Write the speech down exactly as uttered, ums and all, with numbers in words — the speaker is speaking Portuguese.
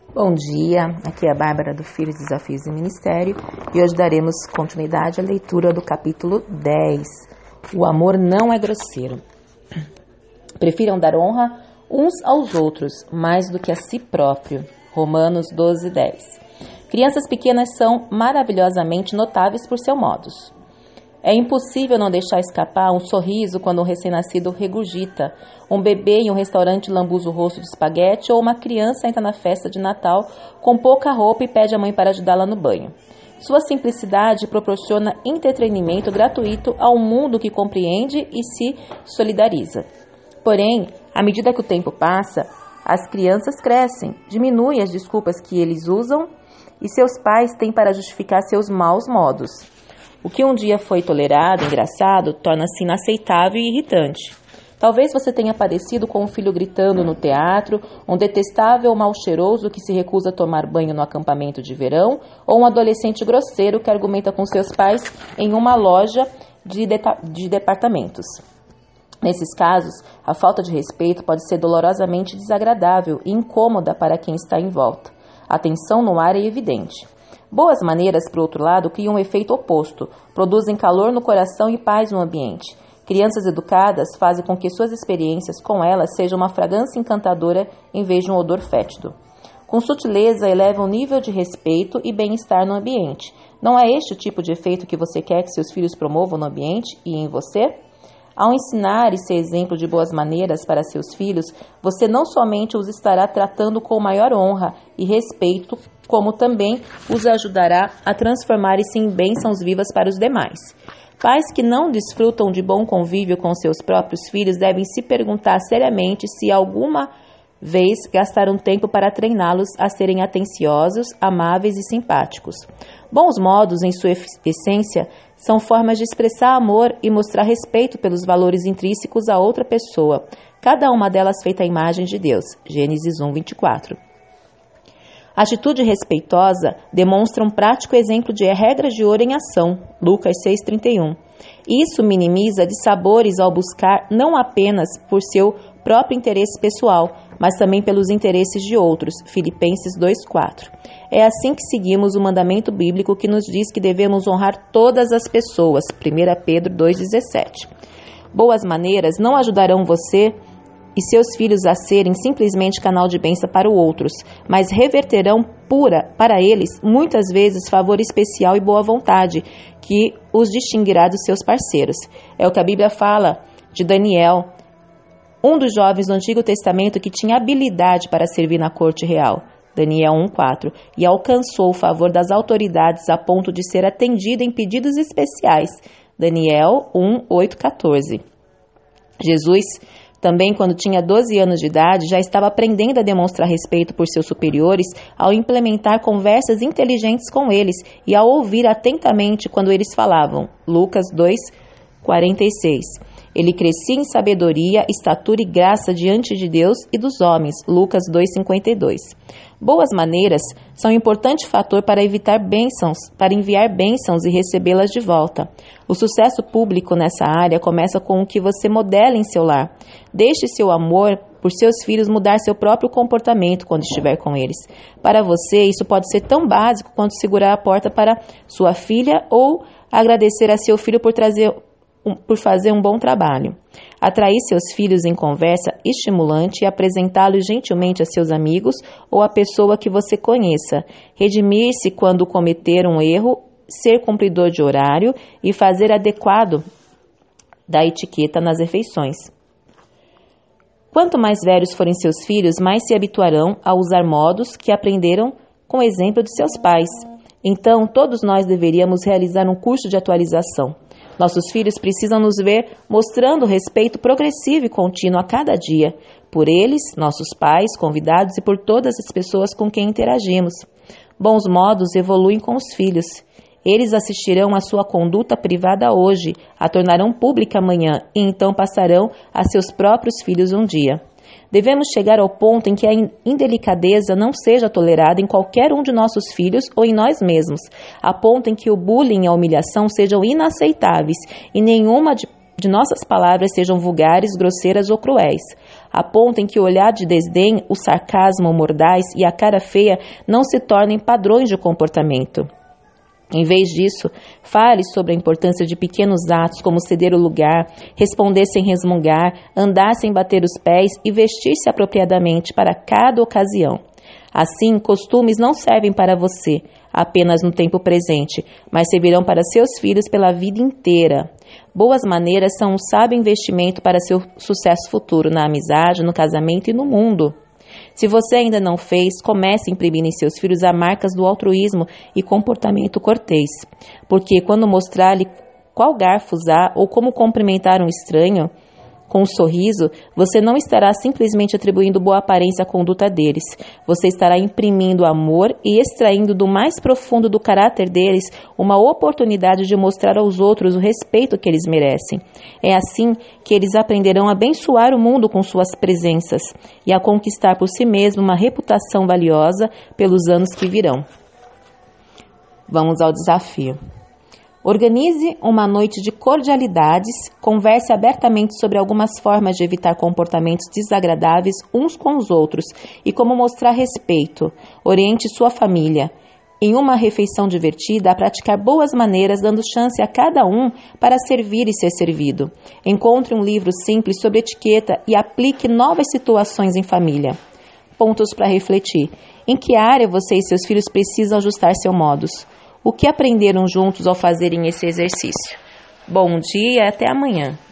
Bom dia, aqui é a Bárbara do Filhos, Desafios e Ministério e hoje daremos continuidade à leitura do capítulo dez. O amor não é grosseiro. Prefiram dar honra uns aos outros mais do que a si próprio. Romanos doze, dez. Crianças pequenas são maravilhosamente notáveis por seus modos. É impossível não deixar escapar um sorriso quando um recém-nascido regurgita, um bebê em um restaurante lambuza o rosto de espaguete ou uma criança entra na festa de Natal com pouca roupa e pede à mãe para ajudá-la no banho. Sua simplicidade proporciona entretenimento gratuito a um mundo que compreende e se solidariza. Porém, à medida que o tempo passa, as crianças crescem, diminuem as desculpas que eles usam e seus pais têm para justificar seus maus modos. O que um dia foi tolerado, engraçado, torna-se inaceitável e irritante. Talvez você tenha parecido com um filho gritando no teatro, um detestável mal cheiroso que se recusa a tomar banho no acampamento de verão, ou um adolescente grosseiro que argumenta com seus pais em uma loja de, de, de departamentos. Nesses casos, a falta de respeito pode ser dolorosamente desagradável e incômoda para quem está em volta. A tensão no ar é evidente. Boas maneiras, por outro lado, criam um efeito oposto, produzem calor no coração e paz no ambiente. Crianças educadas fazem com que suas experiências com elas sejam uma fragrância encantadora em vez de um odor fétido. Com sutileza, elevam o nível de respeito e bem-estar no ambiente. Não é este o tipo de efeito que você quer que seus filhos promovam no ambiente e em você? Ao ensinar e ser exemplo de boas maneiras para seus filhos, você não somente os estará tratando com maior honra e respeito, como também os ajudará a transformar-se em bênçãos vivas para os demais. Pais que não desfrutam de bom convívio com seus próprios filhos devem se perguntar seriamente se alguma vez gastaram tempo para treiná-los a serem atenciosos, amáveis e simpáticos. Bons modos, em sua essência, são formas de expressar amor e mostrar respeito pelos valores intrínsecos a outra pessoa, cada uma delas feita à imagem de Deus. Gênesis um, vinte e quatro. A atitude respeitosa demonstra um prático exemplo de regras de ouro em ação. Lucas seis, trinta e um. Isso minimiza dissabores ao buscar não apenas por seu próprio interesse pessoal, mas também pelos interesses de outros. Filipenses dois, quatro. É assim que seguimos o mandamento bíblico que nos diz que devemos honrar todas as pessoas. primeira Pedro dois, dezessete. Boas maneiras não ajudarão você e seus filhos a serem simplesmente canal de bênção para outros, mas reverterão pura para eles, muitas vezes, favor especial e boa vontade, que os distinguirá dos seus parceiros. É o que a Bíblia fala de Daniel, um dos jovens do Antigo Testamento que tinha habilidade para servir na corte real. Daniel um, quatro, e alcançou o favor das autoridades a ponto de ser atendido em pedidos especiais. Daniel um, oito, quatorze. Jesus, também quando tinha doze anos de idade, já estava aprendendo a demonstrar respeito por seus superiores ao implementar conversas inteligentes com eles e ao ouvir atentamente quando eles falavam. Lucas dois, quarenta e seis. Ele crescia em sabedoria, estatura e graça diante de Deus e dos homens. Lucas dois, cinquenta e dois. Boas maneiras são um importante fator para evitar bênçãos, para enviar bênçãos e recebê-las de volta. O sucesso público nessa área começa com o que você modela em seu lar. Deixe seu amor por seus filhos mudar seu próprio comportamento quando estiver com eles. Para você, isso pode ser tão básico quanto segurar a porta para sua filha ou agradecer a seu filho por trazer por fazer um bom trabalho. Atrair seus filhos em conversa estimulante e apresentá-los gentilmente a seus amigos ou a pessoa que você conheça. Redimir-se quando cometer um erro, ser cumpridor de horário e fazer adequado da etiqueta nas refeições. Quanto mais velhos forem seus filhos, mais se habituarão a usar modos que aprenderam com o exemplo de seus pais. Então, todos nós deveríamos realizar um curso de atualização. Nossos filhos precisam nos ver mostrando respeito progressivo e contínuo a cada dia, por eles, nossos pais, convidados e por todas as pessoas com quem interagimos. Bons modos evoluem com os filhos. Eles assistirão à sua conduta privada hoje, a tornarão pública amanhã e então passarão a seus próprios filhos um dia. Devemos chegar ao ponto em que a indelicadeza não seja tolerada em qualquer um de nossos filhos ou em nós mesmos, a ponto em que o bullying e a humilhação sejam inaceitáveis e nenhuma de, de nossas palavras sejam vulgares, grosseiras ou cruéis. a ponto em que o olhar de desdém, o sarcasmo mordaz e a cara feia não se tornem padrões de comportamento. Em vez disso, fale sobre a importância de pequenos atos como ceder o lugar, responder sem resmungar, andar sem bater os pés e vestir-se apropriadamente para cada ocasião. Assim, costumes não servem para você apenas no tempo presente, mas servirão para seus filhos pela vida inteira. Boas maneiras são um sábio investimento para seu sucesso futuro na amizade, no casamento e no mundo. Se você ainda não fez, comece a imprimir em seus filhos as marcas do altruísmo e comportamento cortês, porque quando mostrar-lhe qual garfo usar ou como cumprimentar um estranho com um sorriso, você não estará simplesmente atribuindo boa aparência à conduta deles. Você estará imprimindo amor e extraindo do mais profundo do caráter deles uma oportunidade de mostrar aos outros o respeito que eles merecem. É assim que eles aprenderão a abençoar o mundo com suas presenças e a conquistar por si mesmo uma reputação valiosa pelos anos que virão. Vamos ao desafio. Organize uma noite de cordialidades, converse abertamente sobre algumas formas de evitar comportamentos desagradáveis uns com os outros e como mostrar respeito. Oriente sua família, em uma refeição divertida, a praticar boas maneiras, dando chance a cada um para servir e ser servido. Encontre um livro simples sobre etiqueta e aplique novas situações em família. Pontos para refletir. Em que área você e seus filhos precisam ajustar seus modos? O que aprenderam juntos ao fazerem esse exercício? Bom dia e até amanhã.